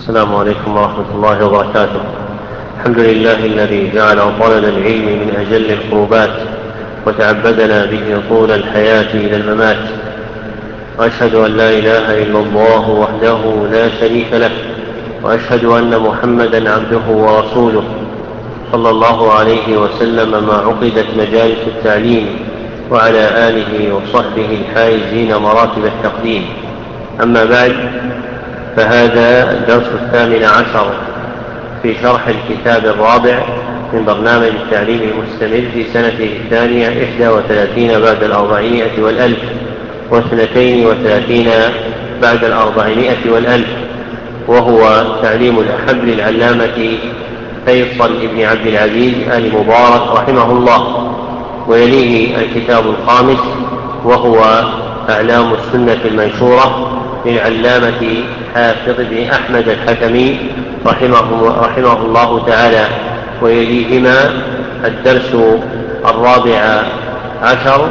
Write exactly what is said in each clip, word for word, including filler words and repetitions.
السلام عليكم ورحمة الله وبركاته. الحمد لله الذي جعل طلب العلم من أجل القربات وتعبدنا به طول الحياة إلى الممات، وأشهد أن لا إله إلا الله وحده لا شريك له، وأشهد أن محمدا عبده ورسوله صلى الله عليه وسلم ما عقدت مجالس التعليم، وعلى آله وصحبه الحائزين مراتب التقديم. أما بعد، فهذا الدرس الثامن عشر في شرح الكتاب الرابع من برنامج التعليم المستمر في سنته الثانية إحدى وثلاثين بعد الأربعمائة والألف واثنتين وثلاثين بعد الأربعمائة والألف، وهو تعليم الأحب للعلامة فيصل ابن عبد العزيز آل مبارك رحمه الله. ويليه الكتاب الخامس وهو أعلام السنة المنشورة للعلامة حافظ بن أحمد الحكمي رحمه, رحمه الله تعالى. ويليهما الدرس الرابع عشر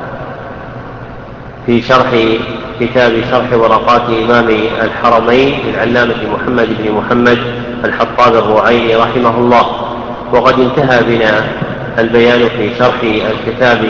في شرح كتاب شرح ورقات إمام الحرمين للعلامة محمد بن محمد الحطاب الرعيني رحمه الله. وقد انتهى بنا البيان في شرح الكتاب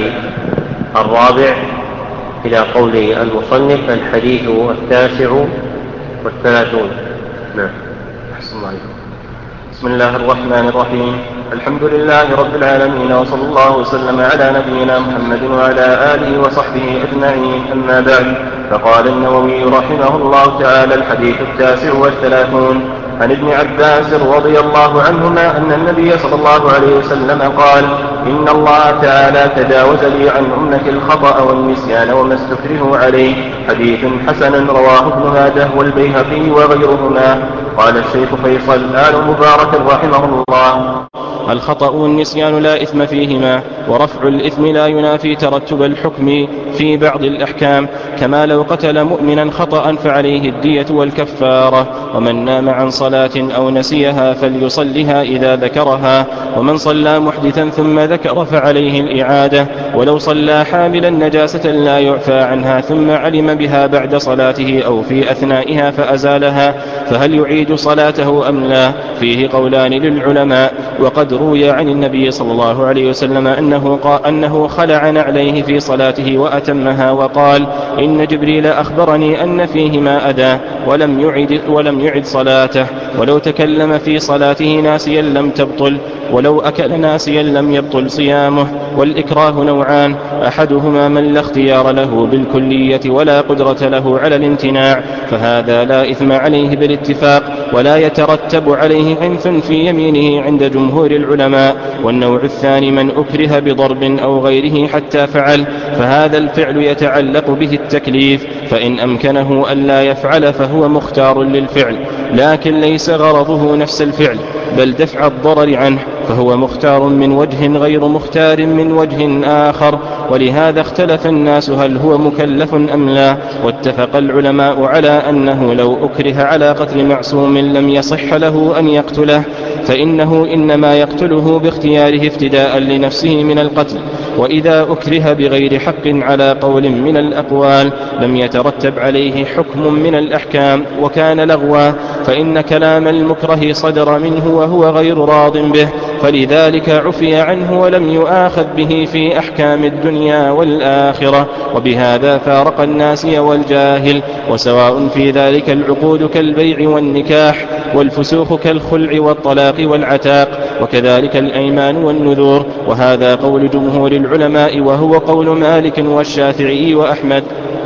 الرابع إلى قول المصنف: الحديث التاسع والثلاثون. نعم. أحسن الله عليكم. بسم الله الرحمن الرحيم. الحمد لله رب العالمين، وصلى الله وسلم على نبينا محمد وعلى آله وصحبه أجمعين. أما بعد، فقال النووي رحمه الله تعالى: الحديث التاسع والثلاثون عن ابن عباس رضي الله عنهما أن النبي صلى الله عليه وسلم قال: إن الله تعالى تجاوز لي عن أمتي الخطأ والنسيان وما استكرهوا عليه. حديث حسن رواه ابن ماجه والبيهقي وغيرهما. قال الشيخ فيصل آل مبارك رحمه الله: الخطأ والنسيان لا إثم فيهما، ورفع الإثم لا ينافي ترتب الحكم في بعض الأحكام، كما لو قتل مؤمنا خطأ فعليه الدية والكفارة. ومن نام عن صلاة أو نسيها فليصلها إذا ذكرها، ومن صلى محدثا ثم ذكر فعليه الإعادة، ولو صلى حاملا نجاسة لا يعفى عنها ثم علم بها بعد صلاته أو في أثنائها فأزالها، فهل يعيد صلاته أم لا؟ فيه قولان للعلماء. وقد روي عن النبي صلى الله عليه وسلم أنه, قال أنه خلع نعليه في صلاته وأتمها، وقال: إن جبريل أخبرني أن فيهما أذى، ولم يعد, ولم يعد صلاته. ولو تكلم في صلاته ناسيا لم تبطل، ولو أكل ناسيا لم يبطل صيامه. والإكراه نوعان: أحدهما من لا اختيار له بالكلية ولا قدرة له على الامتناع، فهذا لا إثم عليه بالاتفاق، ولا يترتب عليه عنف في يمينه عند جمهور العلماء. والنوع الثاني من أكره بضرب أو غيره حتى فعل، فهذا الفعل يتعلق به التكليف، فإن أمكنه أن لا يفعل فهو مختار للفعل، لكن ليس غرضه نفس الفعل بل دفع الضرر عنه، فهو مختار من وجه غير مختار من وجه آخر. ولهذا اختلف الناس هل هو مكلف أم لا، واتفق العلماء على أنه لو أكره على قتل معصوم لم يصح له أن يقتله، فإنه إنما يقتله باختياره افتداء لنفسه من القتل. وإذا أكره بغير حق على قول من الأقوال لم يترتب عليه حكم من الأحكام وكان لغوا، فإن كلام المكره صدر منه وهو غير راض به، فلذلك عفي عنه ولم يؤاخذ به في أحكام الدنيا والآخرة. وبهذا فارق الناسي والجاهل، وسواء في ذلك العقود كالبيع والنكاح، والفسوق كالخلع والطلاق والعتاق، وكذلك الأيمان والنذور. وهذا قول جمهور العلماء، وهو قول مالك والشافعي وأحمد.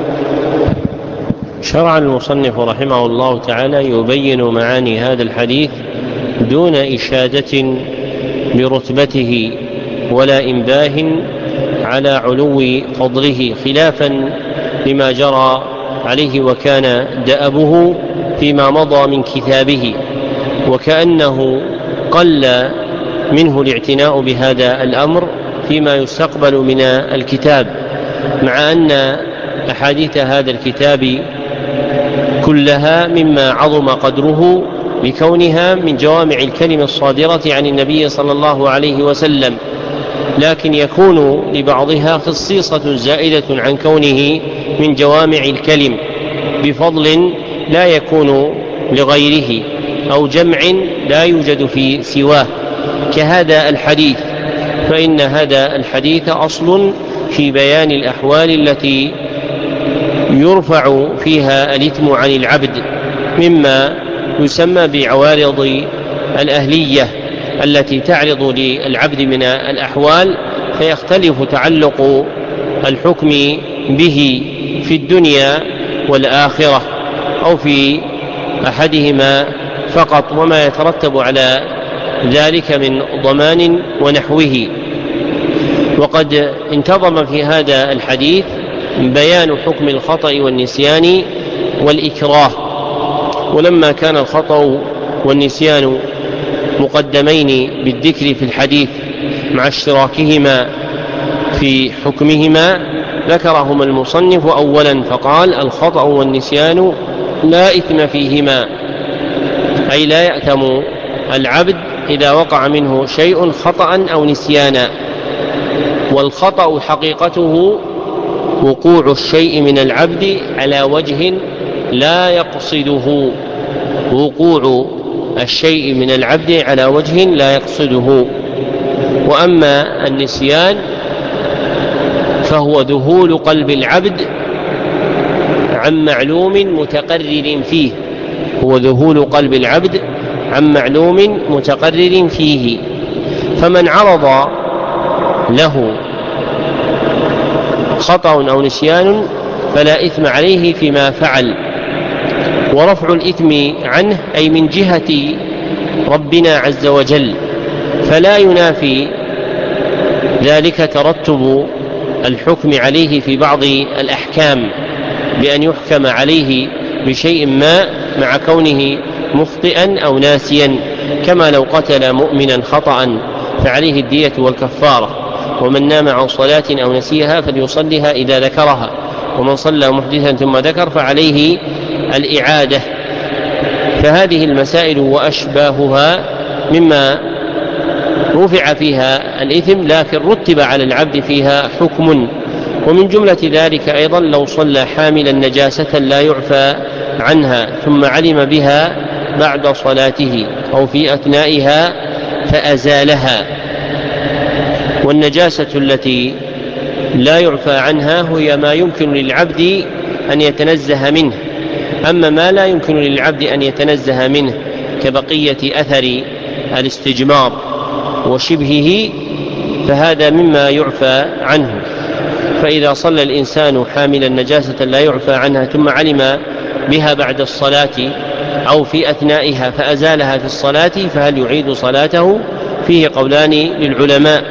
شرع المصنف رحمه الله تعالى يبين معاني هذا الحديث دون إشادة برتبته ولا إنباه على علو فضله، خلافا لما جرى عليه وكان دأبه فيما مضى من كتابه، وكأنه قل منه الاعتناء بهذا الأمر فيما يستقبل من الكتاب، مع أن أحاديث هذا الكتاب كلها مما عظم قدره لكونها من جوامع الكلم الصادرة عن النبي صلى الله عليه وسلم، لكن يكون لبعضها خصيصة زائدة عن كونه من جوامع الكلم بفضل لا يكون لغيره. أو جمع لا يوجد في سواه كهذا الحديث، فإن هذا الحديث أصل في بيان الأحوال التي يرفع فيها الإثم عن العبد، مما يسمى بعوارض الأهلية التي تعرض للعبد من الأحوال، فيختلف تعلق الحكم به في الدنيا والآخرة أو في أحدهما فقط، وما يترتب على ذلك من ضمان ونحوه. وقد انتظم في هذا الحديث بيان حكم الخطأ والنسيان والإكراه، ولما كان الخطأ والنسيان مقدمين بالذكر في الحديث مع اشتراكهما في حكمهما ذكرهما المصنف أولا فقال: الخطأ والنسيان لا إثم فيهما، أي لا يأثم العبد إذا وقع منه شيء خطأ أو نسيانا. والخطأ حقيقته وقوع الشيء من العبد على وجه لا يقصده، وقوع الشيء من العبد على وجه لا يقصده. وأما النسيان فهو ذهول قلب العبد عن معلوم متقرر فيه، هو ذهول قلب العبد عن معلوم متقرر فيه. فمن عرض له خطأ أو نسيان فلا إثم عليه فيما فعل. ورفع الإثم عنه أي من جهة ربنا عز وجل، فلا ينافي ذلك ترتب الحكم عليه في بعض الأحكام بأن يحكم عليه بشيء ما مع كونه مخطئا أو ناسيا، كما لو قتل مؤمنا خطأ فعليه الدية والكفارة، ومن نام عن صلاة أو نسيها فليصلها إذا ذكرها، ومن صلى محدثا ثم ذكر فعليه الإعادة. فهذه المسائل وأشباهها مما رفع فيها الإثم لكن رتب على العبد فيها حكم. ومن جملة ذلك أيضا لو صلى حاملا نجاسة لا يعفى عنها ثم علم بها بعد صلاته أو في أثنائها فأزالها. والنجاسة التي لا يعفى عنها هي ما يمكن للعبد أن يتنزه منه، أما ما لا يمكن للعبد أن يتنزه منه كبقية أثر الاستجمار وشبهه فهذا مما يعفى عنه. فإذا صلى الإنسان حاملا نجاسة لا يعفى عنها ثم علم بها بعد الصلاة أو في أثنائها فأزالها في الصلاة فهل يعيد صلاته؟ فيه قولان للعلماء.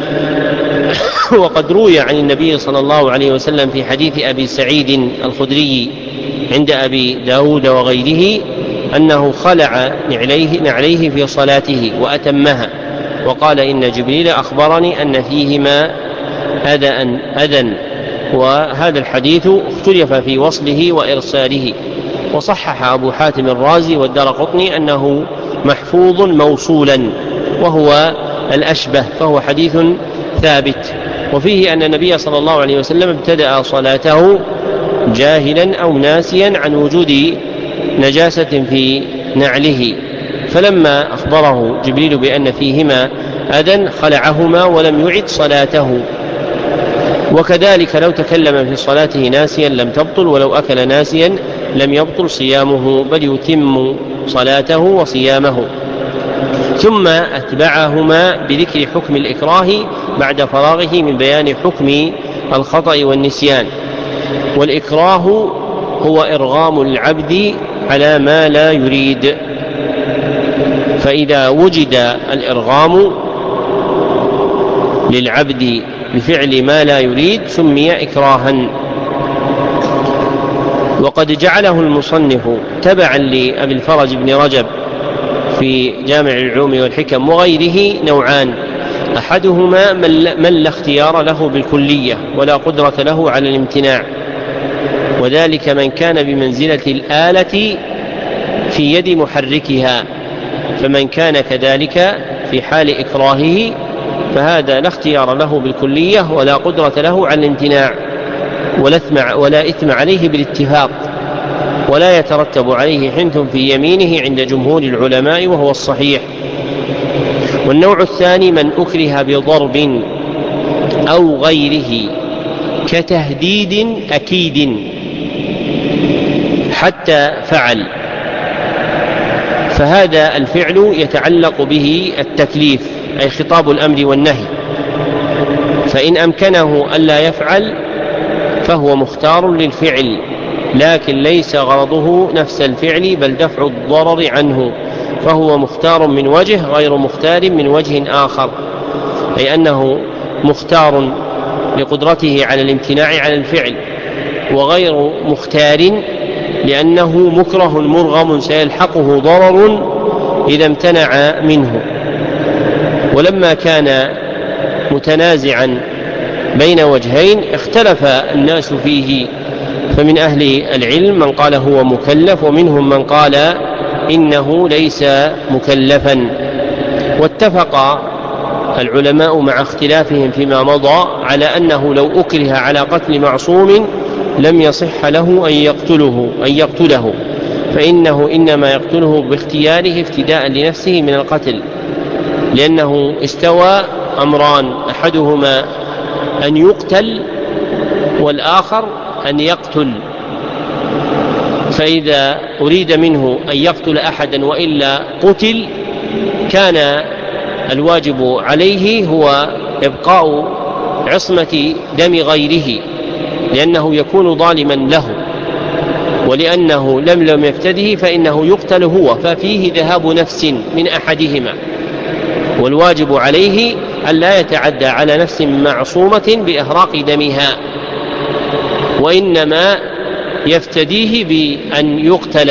وقد روي عن النبي صلى الله عليه وسلم في حديث أبي سعيد الخدري عند أبي داود وغيره أنه خلع نعليه, نعليه في صلاته وأتمها، وقال: إن جبريل أخبرني أن فيهما أذى أذى. وهذا الحديث اختلف في وصله وإرساله، وصحح أبو حاتم الرازي والدارقطني أنه محفوظ موصولا وهو الأشبه، فهو حديث ثابت. وفيه أن النبي صلى الله عليه وسلم ابتدأ صلاته جاهلا أو ناسيا عن وجود نجاسة في نعله، فلما أخبره جبريل بأن فيهما أذى خلعهما ولم يعد صلاته. وكذلك لو تكلم في صلاته ناسيا لم تبطل، ولو أكل ناسيا لم يبطل صيامه بل يتم صلاته وصيامه. ثم أتبعهما بذكر حكم الإكراه بعد فراغه من بيان حكم الخطأ والنسيان. والإكراه هو إرغام العبد على ما لا يريد، فإذا وجد الإرغام للعبد بفعل ما لا يريد سمي إكراها. وقد جعله المصنف تبعا لأبي الفرج بن رجب في جامع العلوم والحكم وغيره نوعان: أحدهما من لا اختيار له بالكلية ولا قدرة له على الامتناع، وذلك من كان بمنزلة الآلة في يد محركها، فمن كان كذلك في حال إكراهه فهذا لا اختيار له بالكلية ولا قدرة له على الامتناع ولا إثم عليه بالاتفاق. ولا يترتب عليه حنث في يمينه عند جمهور العلماء وهو الصحيح. والنوع الثاني من أكره بضرب أو غيره كتهديد أكيد حتى فعل، فهذا الفعل يتعلق به التكليف أي خطاب الأمر والنهي، فإن أمكنه ألا يفعل فهو مختار للفعل، لكن ليس غرضه نفس الفعل بل دفع الضرر عنه، فهو مختار من وجه غير مختار من وجه آخر، أي أنه مختار لقدرته على الامتناع عن الفعل، وغير مختار لأنه مكره مرغم سيلحقه ضرر إذا امتنع منه. ولما كان متنازعا بين وجهين اختلف الناس فيه، فمن أهل العلم من قال هو مكلف، ومنهم من قال إنه ليس مكلفا. واتفق العلماء مع اختلافهم فيما مضى على أنه لو أكره على قتل معصوم لم يصح له أن يقتله, أن يقتله فإنه إنما يقتله باختياره افتداء لنفسه من القتل، لأنه استوى أمران، أحدهما أن يقتل والآخر أن يقتل، فإذا أريد منه أن يقتل أحدا وإلا قتل كان الواجب عليه هو إبقاء عصمة دم غيره، لأنه يكون ظالما له، ولأنه لم لم يفتده فإنه يقتل هو، ففيه ذهاب نفس من أحدهما، والواجب عليه أن لا يتعدى على نفس معصومة بإهراق دمها، وإنما يفتديه بأن يقتل،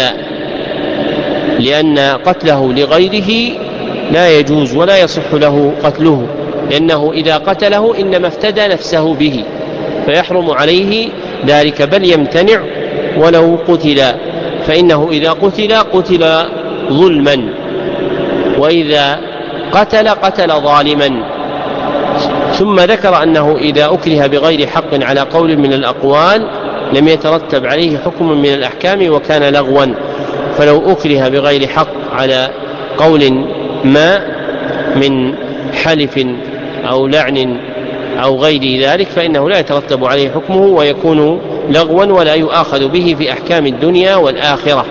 لأن قتله لغيره لا يجوز ولا يصح له قتله، لأنه إذا قتله إنما افتدى نفسه به فيحرم عليه ذلك، بل يمتنع ولو قتل، فإنه إذا قتل قتل ظلما، وإذا قتل قتل ظالما. ثم ذكر أنه إذا أكره بغير حق على قول من الأقوال لم يترتب عليه حكم من الأحكام وكان لغوا، فلو أكره بغير حق على قول ما من حلف أو لعن أو غير ذلك فإنه لا يترتب عليه حكمه ويكون لغوا ولا يؤاخذ به في أحكام الدنيا والآخرة.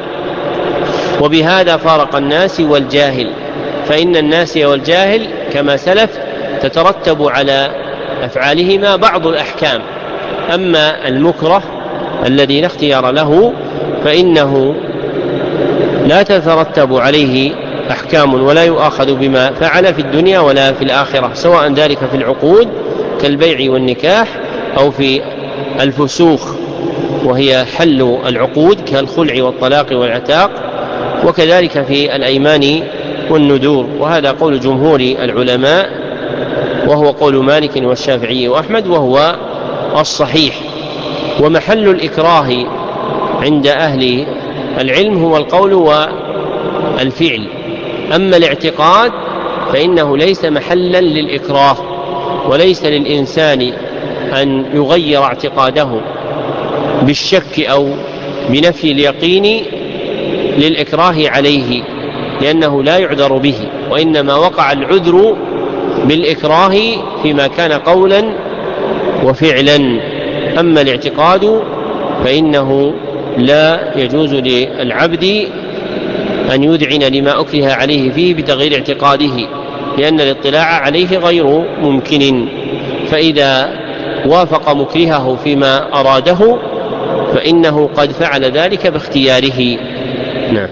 وبهذا فارق الناس والجاهل، فإن الناس والجاهل كما سلف تترتب على أفعالهما بعض الأحكام، أما المكره الذي لا اختيار له فإنه لا تترتب عليه أحكام ولا يؤاخذ بما فعل في الدنيا ولا في الآخرة، سواء ذلك في العقود كالبيع والنكاح أو في الفسوخ وهي حل العقود كالخلع والطلاق والعتاق، وكذلك في الأيمان والنذور. وهذا قول جمهور العلماء وهو قول مالك والشافعي وأحمد وهو الصحيح. ومحل الإكراه عند أهل العلم هو القول والفعل، أما الاعتقاد فإنه ليس محلا للإكراه، وليس للإنسان أن يغير اعتقاده بالشك أو بنفي اليقين للإكراه عليه، لأنه لا يعذر به، وإنما وقع العذر بالإكراه فيما كان قولا وفعلا. أما الاعتقاد فإنه لا يجوز للعبد أن يذعن لما أكره عليه فيه بتغيير اعتقاده، لأن الاطلاع عليه غير ممكن، فإذا وافق مكرهه فيما أراده فإنه قد فعل ذلك باختياره. نعم.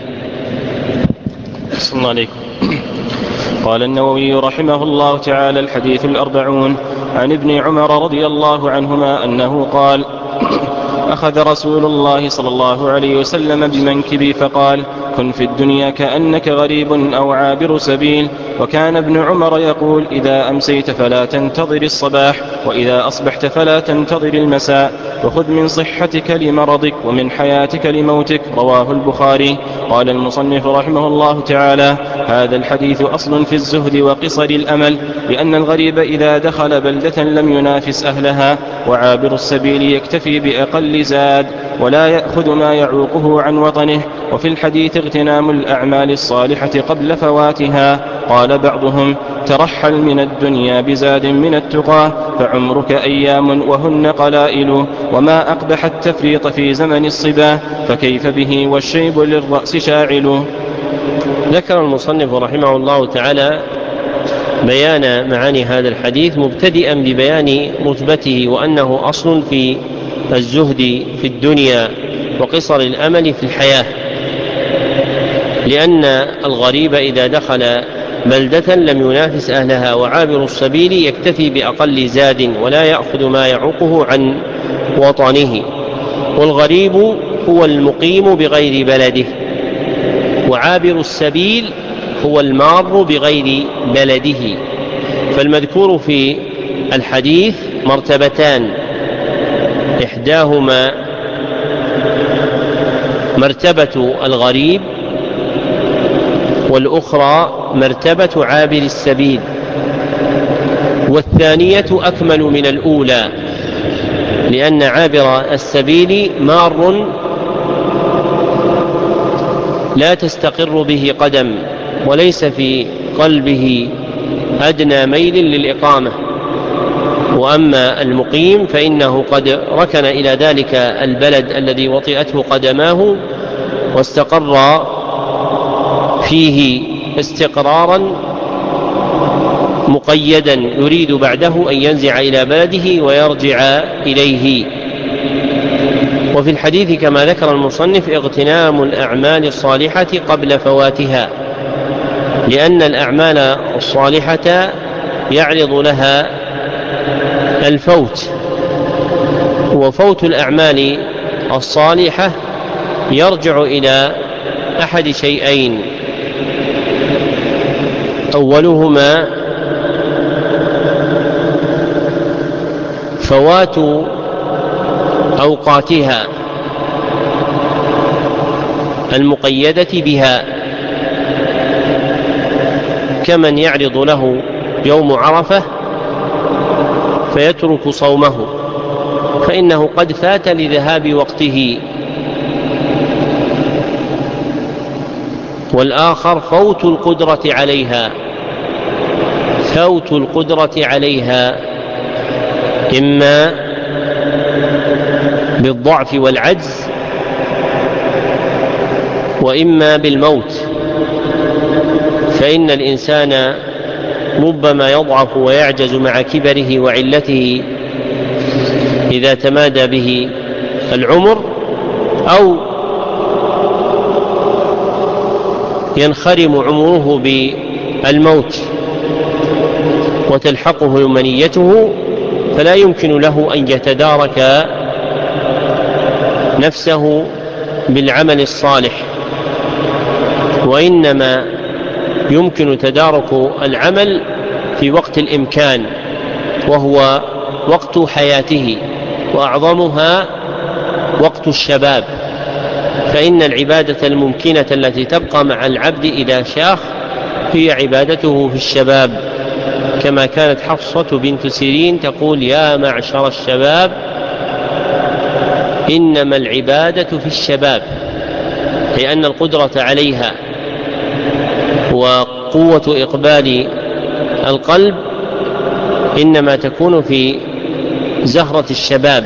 بسم الله عليكم. قال النووي رحمه الله تعالى: الحديث الأربعون عن ابن عمر رضي الله عنهما أنه قال: أخذ رسول الله صلى الله عليه وسلم بمنكبي فقال: كن في الدنيا كأنك غريب أو عابر سبيل. وكان ابن عمر يقول: إذا أمسيت فلا تنتظر الصباح، وإذا أصبحت فلا تنتظر المساء، وخذ من صحتك لمرضك ومن حياتك لموتك. رواه البخاري. قال المصنف رحمه الله تعالى: هذا الحديث أصل في الزهد وقصر الأمل، لأن الغريب إذا دخل بلدة لم ينافس أهلها، وعابر السبيل يكتفي بأقل زاد ولا يأخذ ما يعوقه عن وطنه. وفي الحديث اغتنام الأعمال الصالحة قبل فواتها. قال بعضهم: ترحل من الدنيا بزاد من التقى، فعمرك أيام وهن قلائل، وما أقبح التفريط في زمن الصبا، فكيف به والشيب للرأس شاعل. ذكر المصنف رحمه الله تعالى بيان معاني هذا الحديث، مبتدئا ببيان رتبته، وأنه أصل في الزهد في الدنيا وقصر الأمل في الحياة، لأن الغريب إذا دخل بلدة لم ينافس أهلها، وعابر السبيل يكتفي بأقل زاد ولا يأخذ ما يعوقه عن وطنه. والغريب هو المقيم بغير بلده، وعابر السبيل هو المار بغير بلده. فالمذكور في الحديث مرتبتان، إحداهما مرتبة الغريب، والأخرى مرتبة عابر السبيل، والثانية أكمل من الأولى، لأن عابر السبيل مار لا تستقر به قدم، وليس في قلبه أدنى ميل للإقامة. وأما المقيم فإنه قد ركن إلى ذلك البلد الذي وطئته قدماه واستقر فيه استقرارا مقيدا، يريد بعده أن ينزع إلى بلده ويرجع إليه. وفي الحديث كما ذكر المصنف اغتنام الأعمال الصالحة قبل فواتها، لأن الأعمال الصالحة يعرض لها الفوت، وفوت الأعمال الصالحة يرجع إلى أحد شيئين: أولهما فوات أوقاتها المقيدة بها، كمن يعرض له يوم عرفة فيترك صومه فإنه قد فات لذهاب وقته. والآخر فوت القدرة عليها، فوت القدرة عليها إما بالضعف والعجز، وإما بالموت. فإن الإنسان ربما يضعف ويعجز مع كبره وعلته إذا تمادى به العمر، أو ينخرم عمره بالموت وتلحقه منيته، فلا يمكن له أن يتدارك نفسه بالعمل الصالح، وإنما يمكن تدارك العمل في وقت الإمكان، وهو وقت حياته، وأعظمها وقت الشباب. فإن العبادة الممكنة التي تبقى مع العبد إذا شاخ هي عبادته في الشباب، كما كانت حفصة بنت سيرين تقول: يا معشر الشباب إنما العبادة في الشباب، لأن القدرة عليها وقوة إقبال القلب إنما تكون في زهرة الشباب.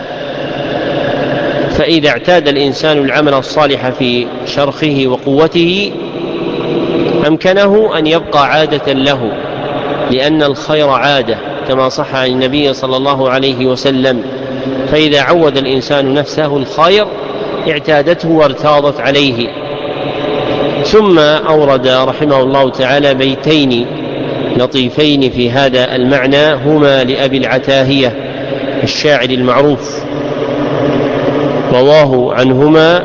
فإذا اعتاد الإنسان العمل الصالح في شرخه وقوته أمكنه أن يبقى عادة له، لأن الخير عادة كما صح عن النبي صلى الله عليه وسلم. فإذا عود الإنسان نفسه الخير اعتادته وارتاضت عليه. ثم أورد رحمه الله تعالى بيتين لطيفين في هذا المعنى، هما لأبي العتاهية الشاعر المعروف، رواه عنهما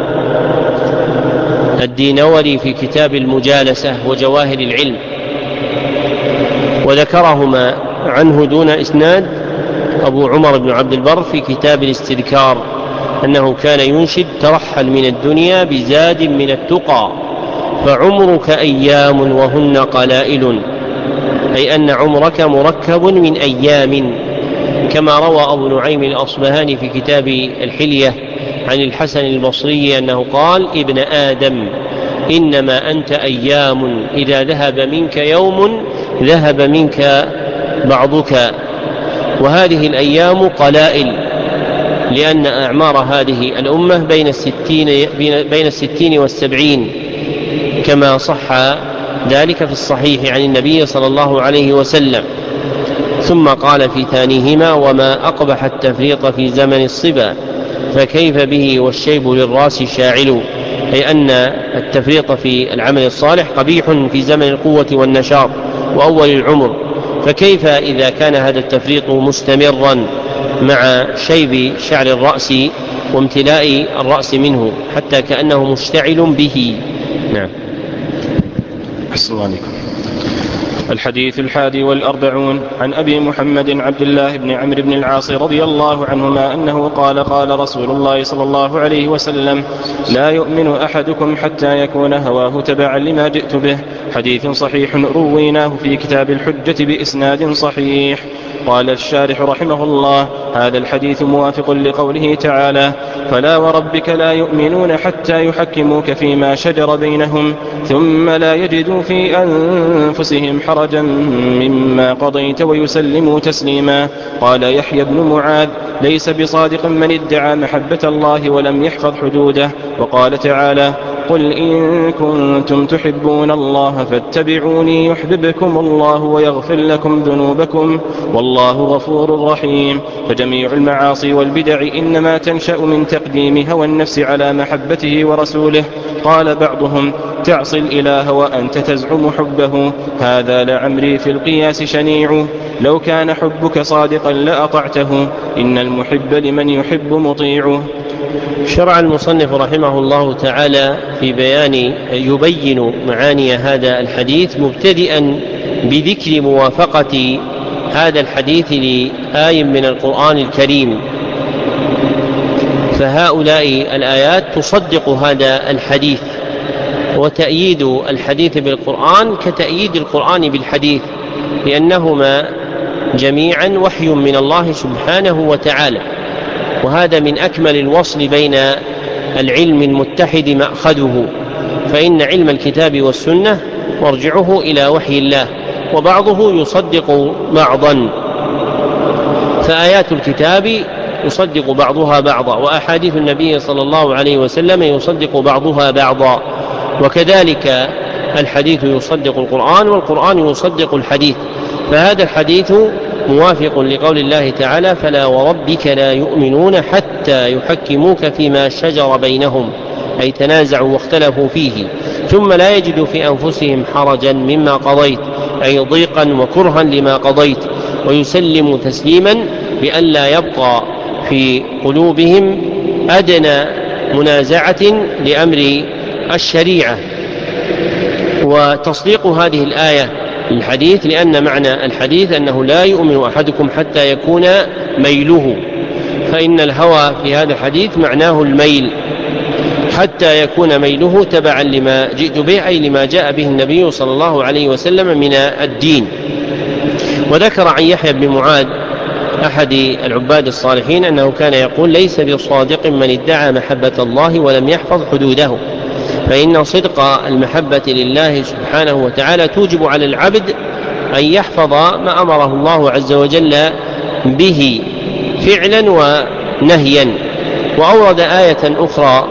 الدينوري في كتاب المجالسة وجواهر العلم، وذكرهما عنه دون إسناد أبو عمر بن عبد البر في كتاب الاستذكار، أنه كان ينشد: ترحل من الدنيا بزاد من التقى، فعمرك أيام وهن قلائل، أي أن عمرك مركب من أيام، كما روى أبو نعيم الأصبهاني في كتاب الحلية عن الحسن البصري أنه قال: ابن آدم إنما أنت أيام، إذا ذهب منك يوم ذهب منك بعضك. وهذه الأيام قلائل، لأن أعمار هذه الأمة بين الستين, بين الستين والسبعين، كما صح ذلك في الصحيح عن النبي صلى الله عليه وسلم. ثم قال في ثانيهما: وما أقبح التفريط في زمن الصبا، فكيف به والشيب للراس شاعل، أي أن التفريط في العمل الصالح قبيح في زمن القوة والنشاط وأول العمر، فكيف إذا كان هذا التفريط مستمرا مع شيب شعر الرأس وامتلاء الرأس منه حتى كأنه مشتعل به. نعم. أحسن الله عليكم. الحديث الحادي والأربعون عن أبي محمد عبد الله بن عمرو بن العاص رضي الله عنهما أنه قال: قال رسول الله صلى الله عليه وسلم: لا يؤمن أحدكم حتى يكون هواه تبعا لما جئت به. حديث صحيح رويناه في كتاب الحجة بإسناد صحيح. قال الشارح رحمه الله: هذا الحديث موافق لقوله تعالى: فلا وربك لا يؤمنون حتى يحكموك فيما شجر بينهم ثم لا يجدوا في أنفسهم حرجا مما قضيت ويسلموا تسليما. قال يحيى بن معاذ: ليس بصادق من ادعى محبة الله ولم يحفظ حدوده. وقال تعالى: قل إن كنتم تحبون الله فاتبعوني يحببكم الله ويغفر لكم ذنوبكم والله غفور رحيم. فجميع المعاصي والبدع إنما تنشأ من تقديم هوى النفس على محبته ورسوله. قال بعضهم: تعصي الإله وأنت تزعم حبه، هذا لعمري في القياس شنيع، لو كان حبك صادقا لأطعته، إن المحب لمن يحب مطيع. شرع المصنف رحمه الله تعالى في بيان يبين معاني هذا الحديث، مبتدئا بذكر موافقة هذا الحديث لآية من القرآن الكريم، فهؤلاء الآيات تصدق هذا الحديث، وتأييد الحديث بالقرآن كتأييد القرآن بالحديث، لأنهما جميعا وحي من الله سبحانه وتعالى. وهذا من أكمل الوصل بين العلم المتحد مأخذه، فإن علم الكتاب والسنة مرجعه إلى وحي الله، وبعضه يصدق بعضا، فآيات الكتاب يصدق بعضها بعضا، وأحاديث النبي صلى الله عليه وسلم يصدق بعضها بعضا، وكذلك الحديث يصدق القرآن والقرآن يصدق الحديث. فهذا الحديث موافق لقول الله تعالى: فلا وربك لا يؤمنون حتى يحكموك فيما شجر بينهم، أي تنازعوا واختلفوا فيه، ثم لا يجدوا في أنفسهم حرجا مما قضيت، أي ضيقا وكرها لما قضيت، ويسلموا تسليما بأن لا يبقى في قلوبهم أدنى منازعة لأمر الشريعة. وتصديق هذه الآية الحديث، لأن معنى الحديث أنه لا يؤمن أحدكم حتى يكون ميله، فإن الهوى في هذا الحديث معناه الميل، حتى يكون ميله تبعا لما جئت به، أي لما جاء به النبي صلى الله عليه وسلم من الدين. وذكر عن يحيى بن معاذ أحد العباد الصالحين أنه كان يقول: ليس بصادق من ادعى محبة الله ولم يحفظ حدوده، فإن صدق المحبة لله سبحانه وتعالى توجب على العبد أن يحفظ ما أمره الله عز وجل به فعلا ونهيا. وأورد آية أخرى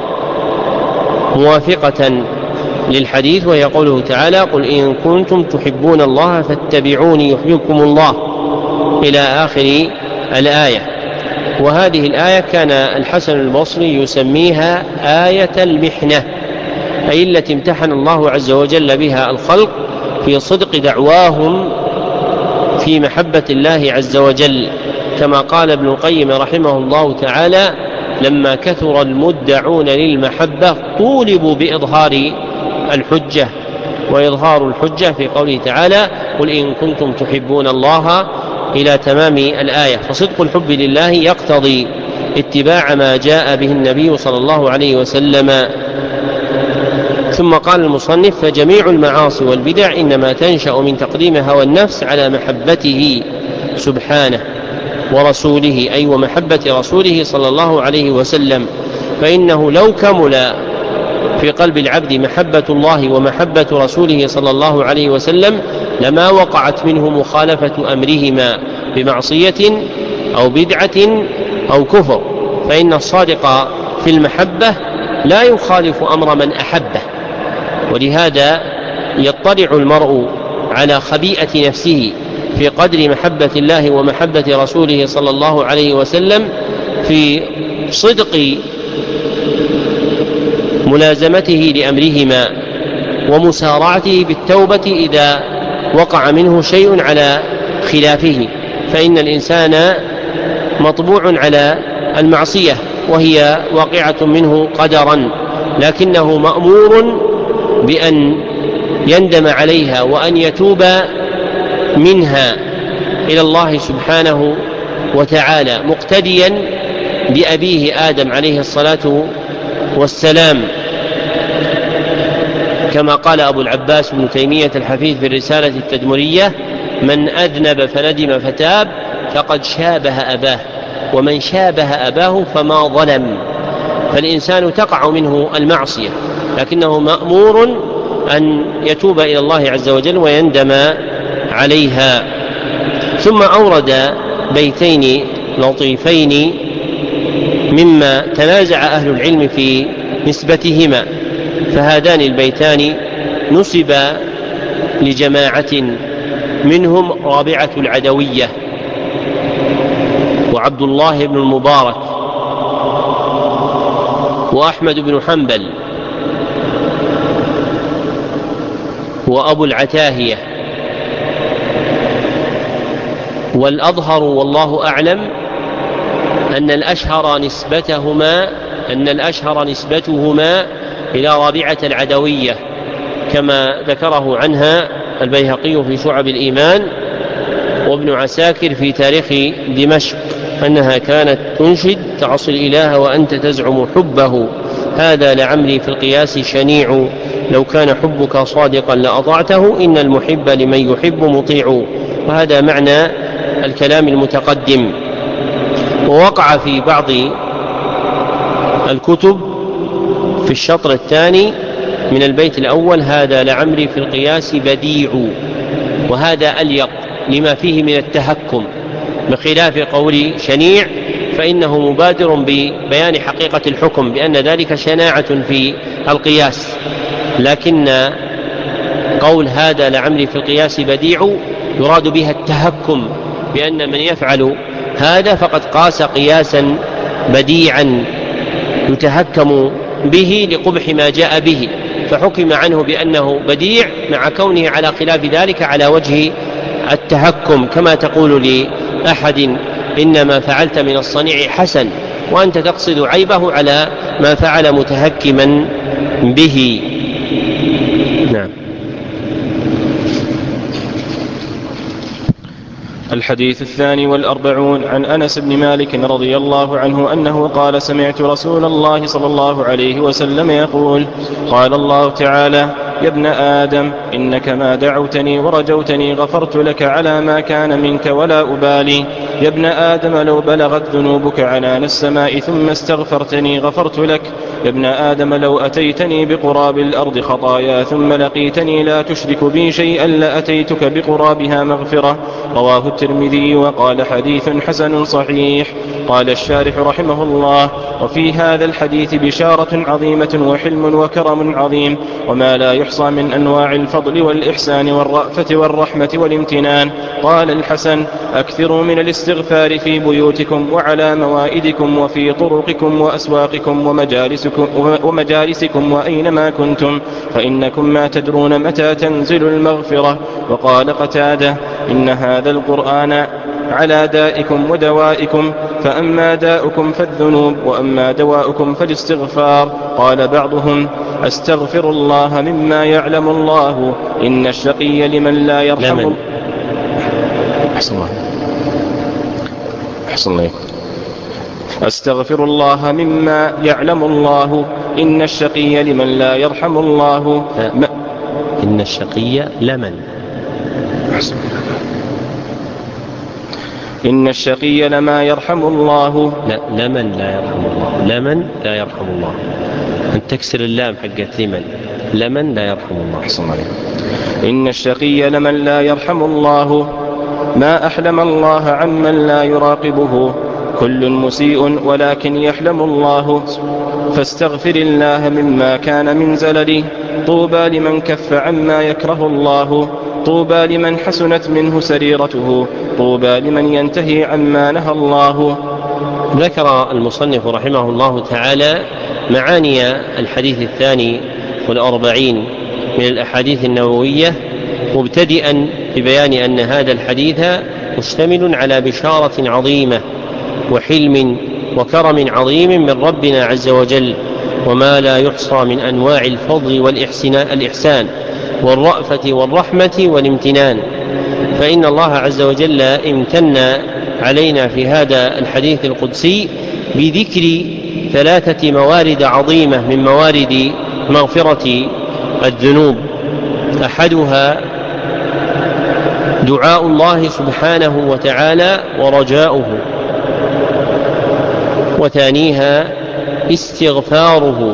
موافقة للحديث، وهي قوله تعالى: قل إن كنتم تحبون الله فاتبعوني يحببكم الله، إلى آخر الآية. وهذه الآية كان الحسن البصري يسميها آية المحنة، أي التي امتحن الله عز وجل بها الخلق في صدق دعواهم في محبة الله عز وجل، كما قال ابن القيم رحمه الله تعالى: لما كثر المدعون للمحبة طولبوا بإظهار الحجة، وإظهار الحجة في قوله تعالى: قل إن كنتم تحبون الله، إلى تمام الآية. فصدق الحب لله يقتضي اتباع ما جاء به النبي صلى الله عليه وسلم ثم قال المصنف: فجميع المعاصي والبدع إنما تنشأ من تقديم هوى النفس على محبته سبحانه ورسوله، أي ومحبة رسوله صلى الله عليه وسلم، فإنه لو كمل في قلب العبد محبة الله ومحبة رسوله صلى الله عليه وسلم لما وقعت منه مخالفة أمرهما بمعصية أو بدعة أو كفر، فإن الصادق في المحبة لا يخالف أمر من أحبه. ولهذا يطلع المرء على خبيئة نفسه في قدر محبة الله ومحبة رسوله صلى الله عليه وسلم في صدق ملازمته لأمرهما ومسارعته بالتوبة إذا وقع منه شيء على خلافه، فإن الإنسان مطبوع على المعصية وهي واقعة منه قدرا، لكنه مأمور بأن يندم عليها وأن يتوب منها إلى الله سبحانه وتعالى، مقتديا بأبيه آدم عليه الصلاة والسلام، كما قال أبو العباس بن تيمية الحفيظ في الرسالة التدمرية: من أذنب فندم فتاب فقد شابه أباه، ومن شابه أباه فما ظلم. فالإنسان تقع منه المعصية لكنه مأمور أن يتوب إلى الله عز وجل ويندم عليها. ثم أورد بيتين لطيفين مما تنازع أهل العلم في نسبتهما، فهذان البيتان نسب لجماعة منهم رابعة العدوية وعبد الله بن المبارك وأحمد بن حنبل وأبو العتاهية، والأظهر والله أعلم أن الأشهر نسبتهما أن الأشهر نسبتهما إلى رابعة العدوية، كما ذكره عنها البيهقي في شعب الإيمان وابن عساكر في تاريخ دمشق أنها كانت تنشد: تعصي الإله وأنت تزعم حبه، هذا لعمري في القياس شنيع، لو كان حبك صادقا لأطعته، إن المحب لمن يحب مطيع. وهذا معنى الكلام المتقدم. ووقع في بعض الكتب في الشطر الثاني من البيت الأول: هذا لعمري في القياس بديع، وهذا أليق لما فيه من التهكم، بخلاف قول شنيع فإنه مبادر ببيان حقيقة الحكم بأن ذلك شناعة في القياس، لكن قول هذا لعمري في القياس بديع يراد بها التهكم، بأن من يفعل هذا فقد قاس قياسا بديعا يتهكم به لقبح ما جاء به، فحكم عنه بأنه بديع مع كونه على خلاف ذلك على وجه التهكم، كما تقول لأحد: إنما فعلت من الصنيع حسن، وأنت تقصد عيبه على ما فعل متهكما به. نعم. الحديث الثاني والأربعون عن أنس بن مالك رضي الله عنه أنه قال: سمعت رسول الله صلى الله عليه وسلم يقول: قال الله تعالى: يا ابن آدم إنك ما دعوتني ورجوتني غفرت لك على ما كان منك ولا أبالي. يا ابن آدم لو بلغت ذنوبك عنان السماء ثم استغفرتني غفرت لك. يا ابن آدم لو أتيتني بقراب الأرض خطايا ثم لقيتني لا تشرك بي شيئا لأتيتك بقرابها مغفرة. رواه الترمذي وقال: حديث حسن صحيح. قال الشارح رحمه الله: وفي هذا الحديث بشارة عظيمة وحلم وكرم عظيم وما لا يحصى من أنواع الفضل والإحسان والرأفة والرحمة والامتنان. قال الحسن: أكثروا من الاستغفار في بيوتكم وعلى موائدكم وفي طرقكم وأسواقكم ومجالسكم, ومجالسكم وأينما كنتم، فإنكم ما تدرون متى تنزل المغفرة. وقال قتادة: إن هذا القرآن على دائكم ودوائكم، فأما داؤكم فالذنوب وأما دواؤكم فالاستغفار. قال بعضهم: أستغفر الله مما يعلم الله، إن الشقي لمن لا يرحم. أحسن الله أحسن الله أستغفر الله مما يعلم الله. إن الشقي لمن لا يرحم الله. ما إن الشقي لمن إن الشقي لما يرحم الله. لا لمن لا يرحم الله. لمن لا يرحم الله. أن تكسر اللام حقت لمن. لمن لا يرحم الله. حسن عليك. إن الشقي لمن لا يرحم الله. ما أحلم الله عمن لا يراقبه. كل مسيء ولكن يحلم الله. فاستغفر الله مما كان من زلله. طوبى لمن كف عما يكره الله. طوبى لمن حسنت منه سريرته. طوبى لمن ينتهي عما نهى الله. ذكر المصنف رحمه الله تعالى معاني الحديث الثاني والأربعين من الأحاديث النبوية، مبتدئا ببيان أن هذا الحديث مشتمل على بشارة عظيمة وحلم وكرم عظيم من ربنا عز وجل، وما لا يحصى من أنواع الفضل والإحسان والرأفة والرحمة والامتنان. فإن الله عز وجل امتن علينا في هذا الحديث القدسي بذكر ثلاثة موارد عظيمة من موارد مغفرة الذنوب. أحدها دعاء الله سبحانه وتعالى ورجاؤه، وثانيها استغفاره،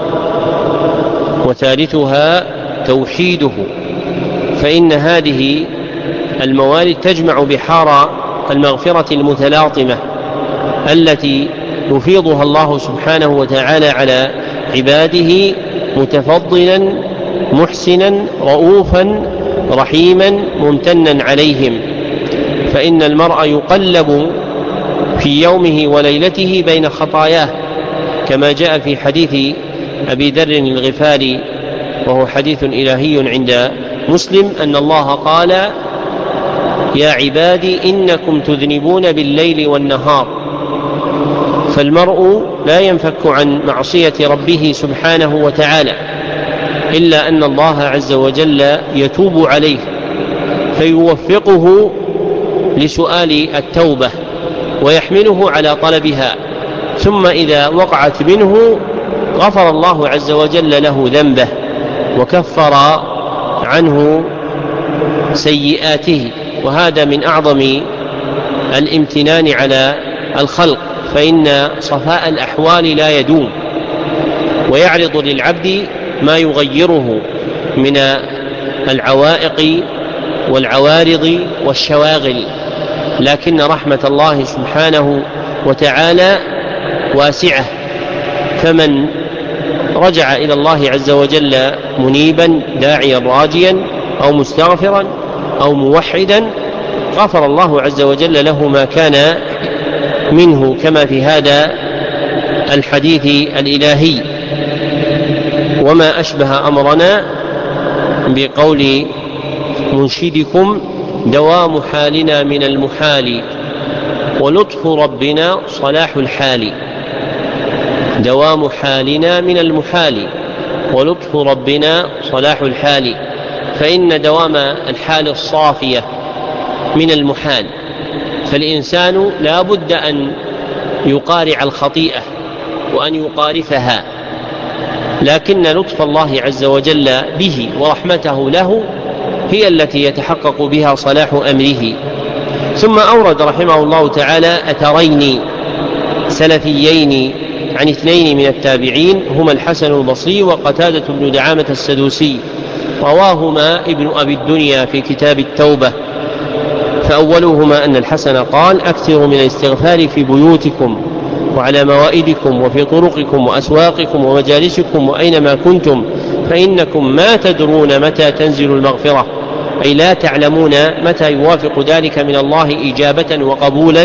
وثالثها توحيده. فإن هذه الموارد تجمع بحار المغفرة المتلاطمة التي يفيضها الله سبحانه وتعالى على عباده متفضلا محسنا رؤوفا رحيما ممتنا عليهم. فإن المرء يقلب في يومه وليلته بين خطاياه، كما جاء في حديث أبي ذر الغفاري وهو حديث إلهي عند مسلم أن الله قال: يا عبادي إنكم تذنبون بالليل والنهار. فالمرء لا ينفك عن معصية ربه سبحانه وتعالى إلا أن الله عز وجل يتوب عليه فيوفقه لسؤال التوبة ويحمله على طلبها، ثم إذا وقعت منه غفر الله عز وجل له ذنبه وكفر عنه سيئاته. وهذا من أعظم الامتنان على الخلق، فإن صفاء الأحوال لا يدوم، ويعرض للعبد ما يغيره من العوائق والعوارض والشواغل، لكن رحمة الله سبحانه وتعالى واسعة، فمن رجع إلى الله عز وجل منيبا داعيا راجيا أو مستغفرا أو موحدا غفر الله عز وجل له ما كان منه، كما في هذا الحديث الإلهي. وما أشبه أمرنا بقول منشدكم: دوام حالنا من المحال ولطف ربنا صلاح الحال. دوام حالنا من المحال ولطف ربنا صلاح الحال. فإن دوام الحال الصافية من المحال، فالإنسان لا بد أن يقارع الخطيئة وأن يقارفها، لكن لطف الله عز وجل به ورحمته له هي التي يتحقق بها صلاح أمره. ثم أورد رحمه الله تعالى أثرين سلفيين عن اثنين من التابعين هما الحسن البصري وقتادة بن دعامة السدوسي، رواهما ابن أبي الدنيا في كتاب التوبة. فأولهما أن الحسن قال: أكثروا من الاستغفار في بيوتكم وعلى موائدكم وفي طرقكم وأسواقكم ومجالسكم وأينما كنتم، فإنكم ما تدرون متى تنزل المغفرة، أي لا تعلمون متى يوافق ذلك من الله إجابة وقبولا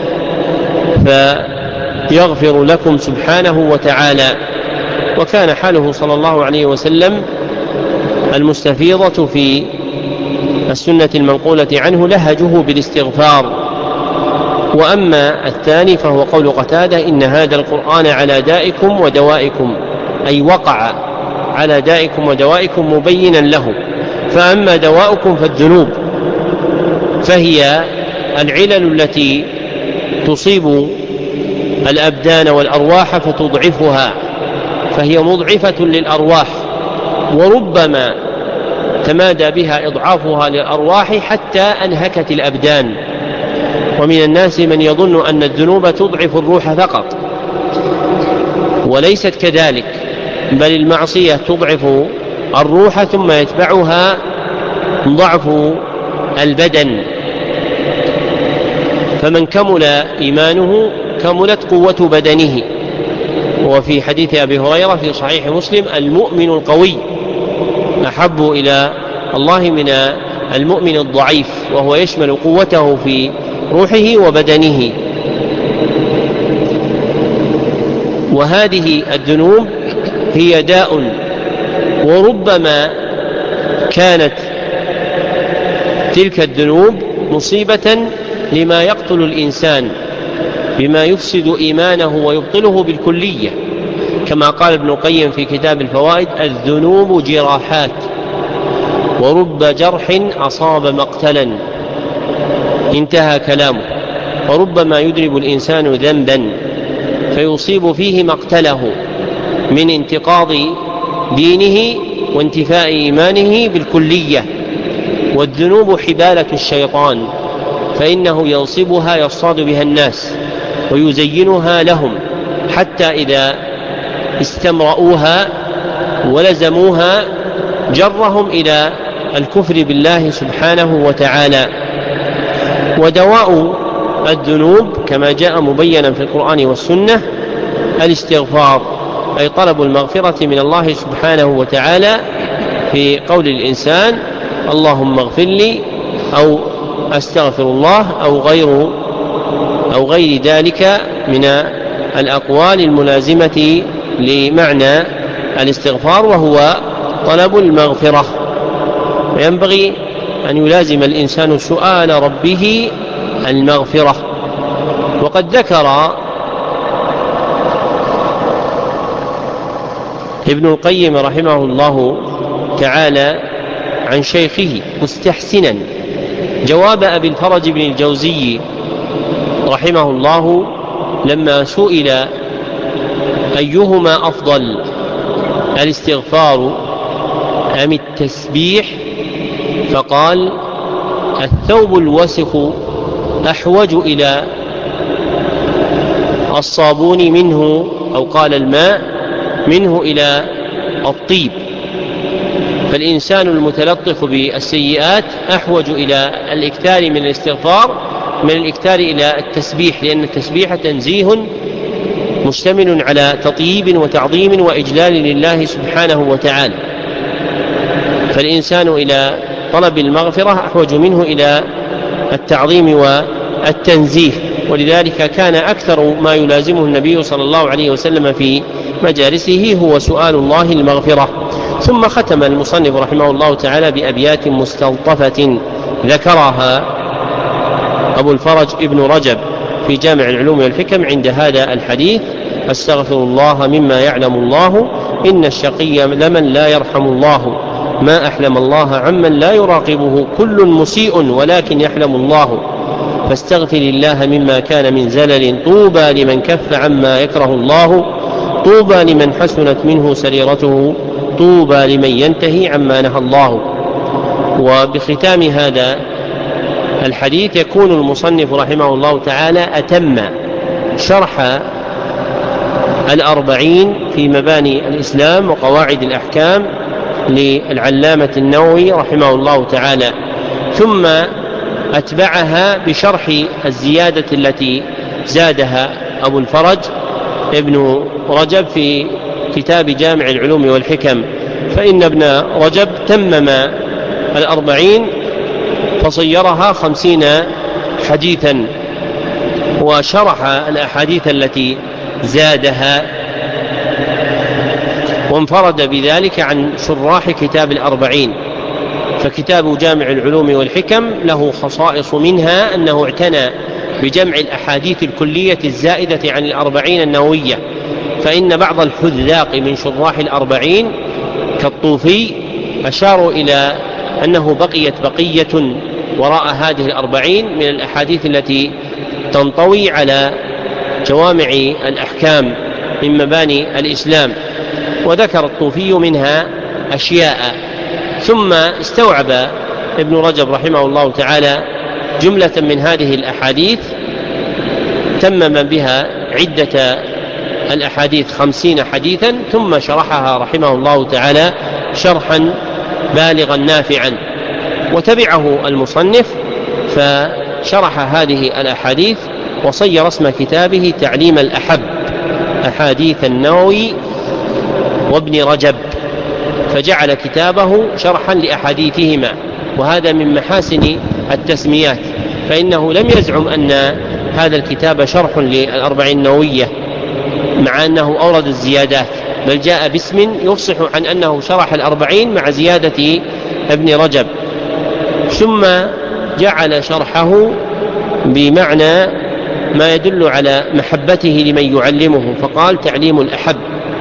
فيغفر لكم سبحانه وتعالى. وكان حاله صلى الله عليه وسلم المستفيضة في السنة المنقولة عنه لهجه بالاستغفار. وأما الثاني فهو قول قتادة: إن هذا القرآن على دائكم ودوائكم، أي وقع على دائكم ودوائكم مبينا له. فأما دواؤكم فالذنوب، فهي العلل التي تصيب الأبدان والأرواح فتضعفها، فهي مضعفة للأرواح، وربما تمادى بها إضعافها للأرواح حتى أنهكت الأبدان. ومن الناس من يظن أن الذنوب تضعف الروح فقط، وليست كذلك، بل المعصية تضعف الروح ثم يتبعها ضعف البدن. فمن كمل إيمانه كملت قوة بدنه. وفي حديث أبي هريرة في صحيح مسلم: المؤمن القوي أحب إلى الله من المؤمن الضعيف، وهو يشمل قوته في روحه وبدنه. وهذه الذنوب هي داء، وربما كانت تلك الذنوب مصيبة لما يقتل الإنسان بما يفسد إيمانه ويبطله بالكلية، كما قال ابن القيم في كتاب الفوائد: الذنوب جراحات، ورب جرح أصاب مقتلا. انتهى كلامه. وربما يذنب الإنسان ذنبا فيصيب فيه مقتله من انتقاض دينه وانتفاء إيمانه بالكلية. والذنوب حبالة الشيطان، فإنه ينصبها يصطاد بها الناس ويزينها لهم، حتى إذا استمرؤوها ولزموها جرهم إلى الكفر بالله سبحانه وتعالى. ودواء الذنوب كما جاء مبينا في القرآن والسنة الاستغفار، أي طلب المغفرة من الله سبحانه وتعالى، في قول الإنسان: اللهم اغفر لي، أو أستغفر الله، أو غير أو غير ذلك من الأقوال الملازمة لمعنى الاستغفار، وهو طلب المغفرة. وينبغي أن يلازم الإنسان سؤال ربه المغفرة. وقد ذكر ابن القيم رحمه الله تعالى عن شيخه مستحسنا جواب أبي الفرج بن الجوزي رحمه الله لما سئل أيهما أفضل، الاستغفار أم التسبيح؟ فقال: الثوب الوسخ أحوج إلى الصابون منه، أو قال الماء منه إلى الطيب. فالإنسان المتلطف بالسيئات أحوج إلى الإكثار من الاستغفار من الإكثار إلى التسبيح، لأن التسبيح تنزيه مشتمل على تطييب وتعظيم وإجلال لله سبحانه وتعالى. فالإنسان إلى طلب المغفرة أحوج منه إلى التعظيم والتنزيه، ولذلك كان أكثر ما يلازمه النبي صلى الله عليه وسلم في مجالسه هو سؤال الله المغفرة. ثم ختم المصنف رحمه الله تعالى بأبيات مستلطفة ذكرها أبو الفرج ابن رجب في جامع العلوم والحكم عند هذا الحديث: أستغفر الله مما يعلم الله، إن الشقي لمن لا يرحم الله، ما أحلم الله عمن لا يراقبه، كل مسيء ولكن يحلم الله، فاستغفر الله مما كان من زلل، طوبى لمن كف عما يكره الله، طوبى لمن حسنت منه سريرته، طوبى لمن ينتهي عما نهى الله. وبختام هذا الحديث يكون المصنف رحمه الله تعالى أتم شرح الأربعين في مباني الإسلام وقواعد الأحكام للعلامة النووي رحمه الله تعالى، ثم أتبعها بشرح الزيادة التي زادها أبو الفرج ابن رجب في كتاب جامع العلوم والحكم. فإن ابن رجب تمم الأربعين فصيرها خمسين حديثا، وشرح الأحاديث التي زادها، وانفرد بذلك عن شراح كتاب الأربعين. فكتاب جامع العلوم والحكم له خصائص، منها أنه اعتنى بجمع الأحاديث الكلية الزائدة عن الأربعين النووية. فإن بعض الحذاق من شراح الأربعين كالطوفي أشاروا إلى أنه بقيت بقية وراء هذه الأربعين من الأحاديث التي تنطوي على جوامع الأحكام من مباني الإسلام، وذكر الطوفي منها أشياء. ثم استوعب ابن رجب رحمه الله تعالى جملة من هذه الأحاديث تمم بها عدة الأحاديث خمسين حديثا، ثم شرحها رحمه الله تعالى شرحا بالغا نافعا. وتبعه المصنف فشرح هذه الأحاديث وصير اسم كتابه تعليم الأحب أحاديث النووي وابن رجب، فجعل كتابه شرحا لأحاديثهما، وهذا من محاسن التسميات، فإنه لم يزعم أن هذا الكتاب شرح للأربعين النووية مع أنه أورد الزيادات، بل جاء باسم يفصح عن أنه شرح الأربعين مع زيادة ابن رجب. ثم جعل شرحه بمعنى ما يدل على محبته لمن يعلمه، فقال تعليم الأحب.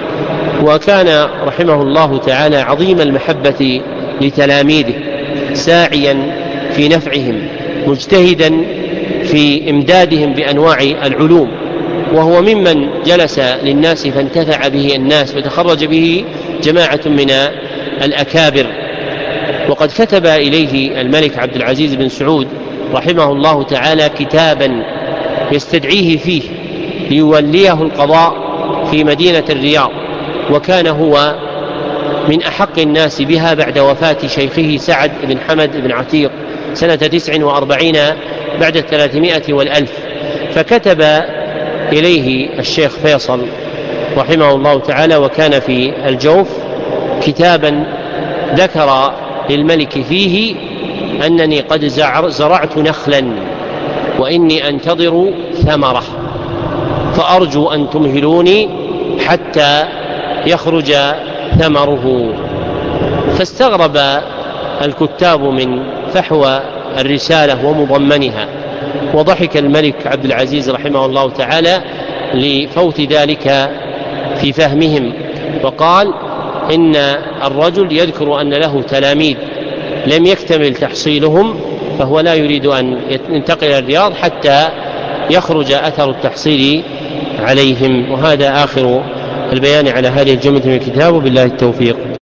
وكان رحمه الله تعالى عظيم المحبة لتلاميذه، ساعيا في نفعهم، مجتهدا في إمدادهم بأنواع العلوم، وهو ممن جلس للناس فانتفع به الناس وتخرج به جماعة من الأكابر. وقد كتب إليه الملك عبد العزيز بن سعود رحمه الله تعالى كتابا يستدعيه فيه ليوليه القضاء في مدينة الرياض، وكان هو من أحق الناس بها بعد وفاة شيخه سعد بن حمد بن عتيق سنة تسع وأربعين بعد الثلاثمائة والألف، فكتب إليه الشيخ فيصل رحمه الله تعالى وكان في الجوف كتابا ذكر للملك فيه أنني قد زرعت نخلا وإني أنتظر ثمرة، فأرجو أن تمهلوني حتى يخرج ثمره. فاستغرب الكتاب من فحوى الرسالة ومضمنها، وضحك الملك عبد العزيز رحمه الله تعالى لفوت ذلك في فهمهم، وقال إن الرجل يذكر أن له تلاميذ لم يكتمل تحصيلهم، فهو لا يريد أن ينتقل الرياض حتى يخرج أثر التحصيل عليهم. وهذا آخر البيان على هذه الجملة من الكتاب، وبالله التوفيق.